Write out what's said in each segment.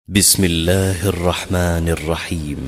بسم الله الرحمن الرحيم.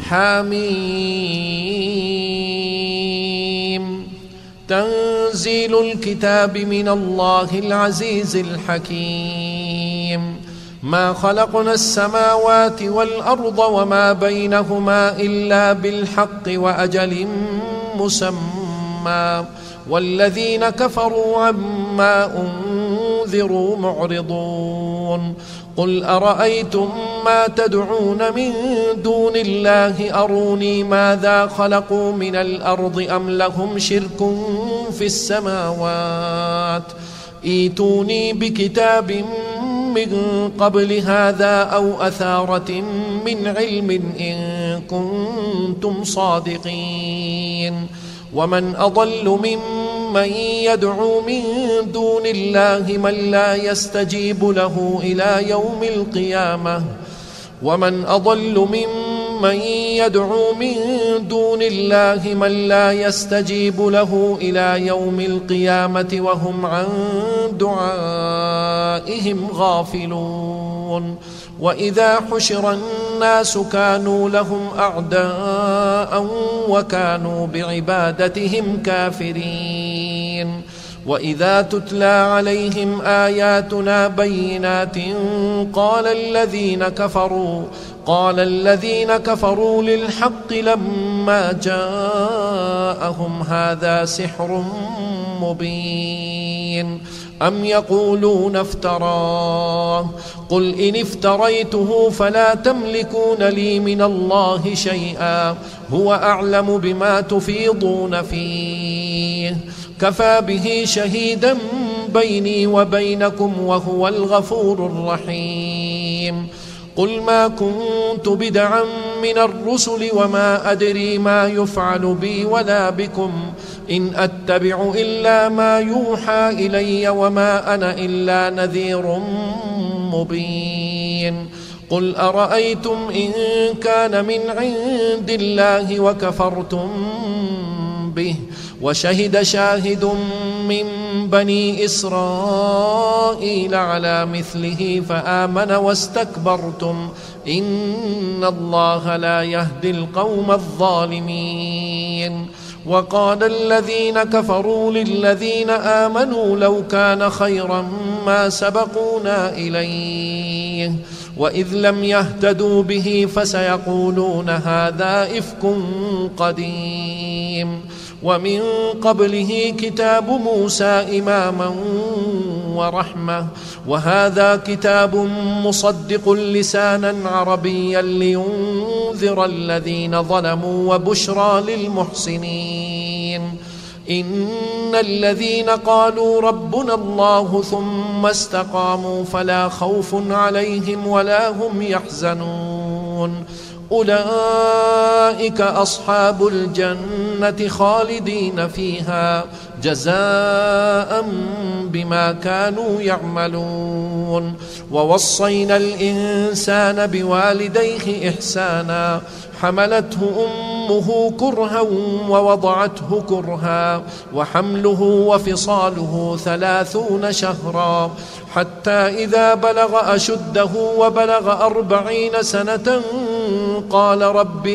حميم. تنزيل الكتاب من الله العزيز الحكيم. ما خلقنا السماوات والأرض وما بينهما إلا بالحق وأجل مسمى، والذين كفروا عما أنذروا معرضون. قل أرأيتم ما تدعون من دون الله أروني ماذا خلقوا من الأرض أم لهم شرك في السماوات، ائتوني بكتاب من قبل هذا أو أثارة من علم إن كنتم صادقين. ومن أضل ممن يدعو من دون الله من لا يستجيب له إلى يوم القيامة ومن أضل ممن يدعو من دون الله من لا يستجيب له إلى يوم القيامة وهم عن دعائهم غافلون. وإذا حشر الناس كانوا لهم أعداء وكانوا بعبادتهم كافرين. وإذا تتلى عليهم آياتنا بينات قال الذين كفروا للحق لما جاءهم هذا سحر مبين. أم يقولون افتراه، قل إن افتريته فلا تملكون لي من الله شيئا، هو أعلم بما تفيضون فيه، كفى به شهيدا بيني وبينكم وهو الغفور الرحيم. قل ما كنت بدعا من الرسل وما أدري ما يفعل بي ولا بكم، إن أتبع إلا ما يوحى إلي وما أنا إلا نذير مبين. قل أرأيتم إن كان من عند الله وكفرتم به وشهد شاهد من بني إسرائيل على مثله فآمن واستكبرتم إن الله لا يهدي القوم الظالمين. وقال الذين كفروا للذين آمنوا لو كان خيرا ما سبقونا إليه، وإذ لم يهتدوا به فسيقولون هذا إفك قديم. ومن قبله كتاب موسى إماما ورحمة، وهذا كتاب مصدق لسانا عربيا لينذر الذين ظلموا وبشرى للمحسنين. إن الذين قالوا ربنا الله ثم استقاموا فلا خوف عليهم ولا هم يحزنون، أولئك أصحاب الجنة خالدين فيها جزاء بما كانوا يعملون. ووصينا الإنسان بوالديه إحسانا، حملته أمه كرها ووضعته كرها، وحمله وفصاله 30 شهرا، حتى إذا بلغ أشده وبلغ 40 سنة قال رب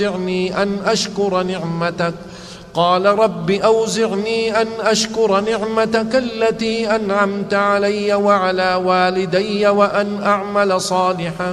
أوزعني أن أشكر نعمتك التي أنعمت علي وعلى والدي وأن أعمل صالحا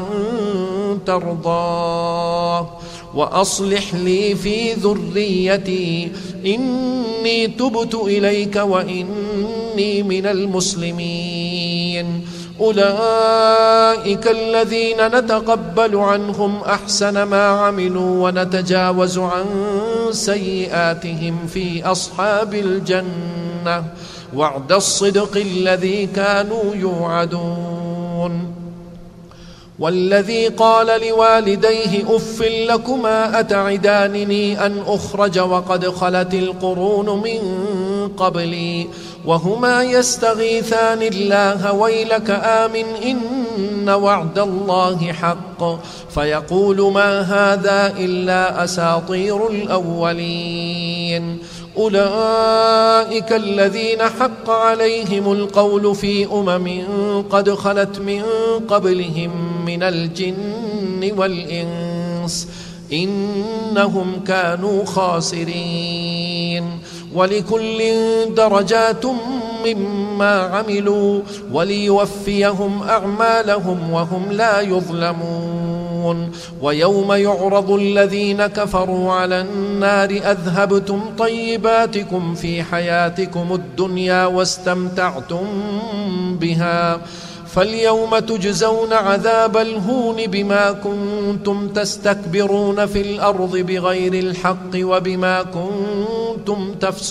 ترضاه وأصلح لي في ذريتي إني تبت إليك وإني من المسلمين. أولئك الذين نتقبل عنهم أحسن ما عملوا ونتجاوز عن سيئاتهم في أصحاب الجنة، وعد الصدق الذي كانوا يوعدون. والذي قال لوالديه أف لكما أتعدانني أن أخرج وقد خلت القرون من قبلي وهما يستغيثان الله ويلك آمن إن وعد الله حق، فيقول ما هذا إلا أساطير الأولين. أولئك الذين حق عليهم القول في قد خلت من قبلهم من الجن والإنس إنهم كانوا خاسرين. ولكل درجات مما عملوا وليوفيهم أعمالهم وهم لا يظلمون. ويوم يعرض الذين كفروا على النار أذهبتم طيباتكم في حياتكم الدنيا واستمتعتم بها فاليوم تجزون عذاب الهون بما كنتم تستكبرون في الأرض بغير الحق وبما كنتم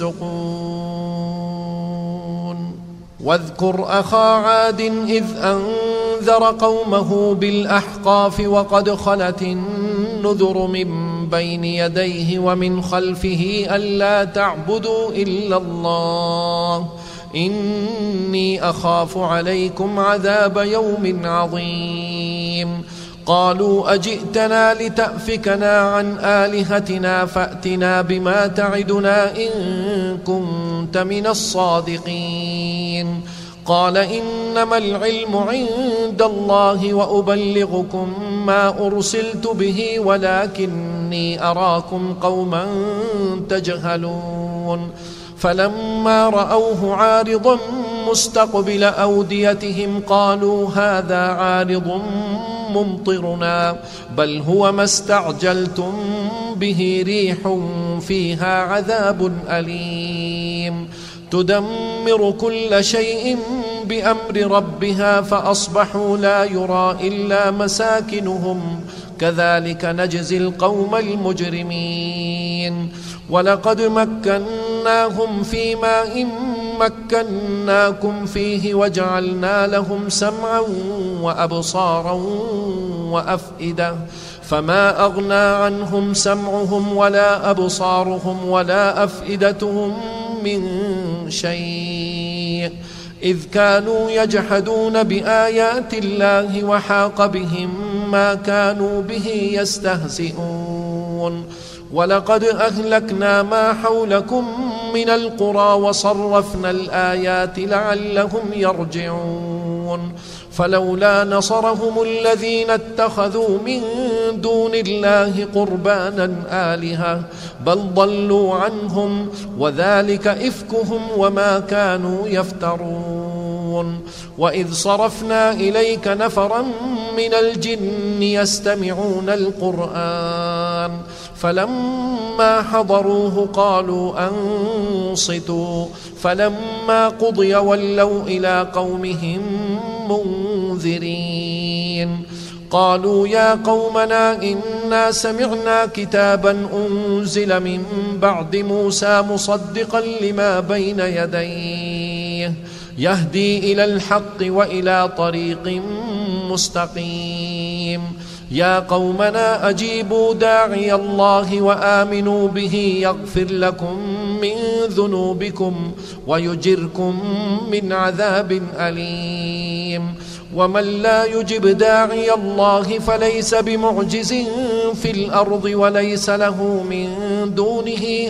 تفسقون. واذكر أخا عاد إذ أنذر قومه بالأحقاف وقد خلت النذر من بين يديه ومن خلفه ألا تعبدوا إلا الله إني أخاف عليكم عذاب يوم عظيم. قالوا أجئتنا لتأفكنا عن آلهتنا فأتنا بما تعدنا إن كنت من الصادقين. قال إنما العلم عند الله وأبلغكم ما أرسلت به ولكني أراكم قوما تجهلون. فلما رأوه عارضا مستقبل أوديتهم قالوا هذا عارض ممطرنا بل هو ما استعجلتم به ريح فيها عذاب أليم تدمر كل شيء بأمر ربها فأصبحوا لا يرى إلا مساكنهم كذلك نجزي القوم المجرمين. ولقد مكناهم في ماء مكناكم فيه وجعلنا لهم سمعا وأبصارا وأفئدة فما أغنى عنهم سمعهم ولا أبصارهم ولا أفئدتهم من شيء إذ كانوا يجحدون بآيات الله وحاق بهم ما كانوا به يستهزئون. ولقد أهلكنا ما حولكم من القرى وصرفنا الآيات لعلهم يرجعون. فلولا نصرهم الذين اتخذوا من دون الله قربانا آلهة بل ضلوا عنهم وذلك إفكهم وما كانوا يفترون. وإذ صرفنا إليك نفرا من الجن يستمعون القرآن فلما حضروه قالوا أنصتوا فلما قضي ولوا إلى قومهم منذرين. قالوا يا قومنا إنا سمعنا كتابا أنزل من بعد موسى مصدقا لما بين يديه يهدي إلى الحق وإلى طريق مستقيم. يا قومنا أجيبوا داعي الله وآمنوا به يغفر لكم من ذنوبكم ويجركم من عذاب أليم. ومن لا يجب داعي الله فليس بمعجز في الأرض وليس له من دونه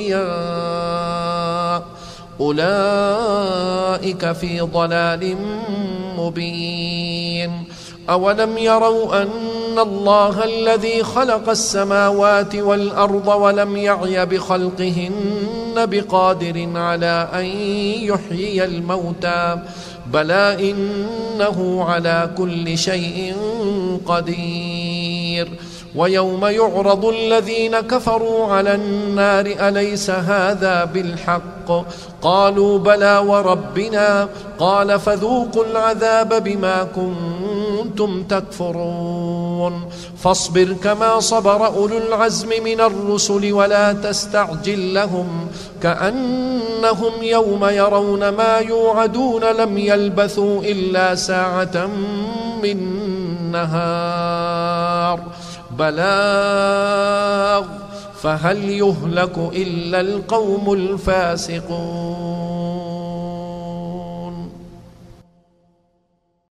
أولياء أولئك في ضلال مبين. أولم يروا أن الله الذي خلق السماوات والأرض ولم يعي بخلقهن بقادر على أن يحيي الموتى بلى إنه على كل شيء قدير. ويوم يعرض الذين كفروا على النار أليس هذا بالحق قالوا بلى وربنا قال فذوقوا العذاب بما كنتم تكفرون. فاصبر كما صبر أولو العزم من الرسل ولا تستعجل لهم كأنهم يوم يرون ما يوعدون لم يلبثوا إلا ساعة من نهار بلاغ فهل يهلك إلا القوم الفاسقون.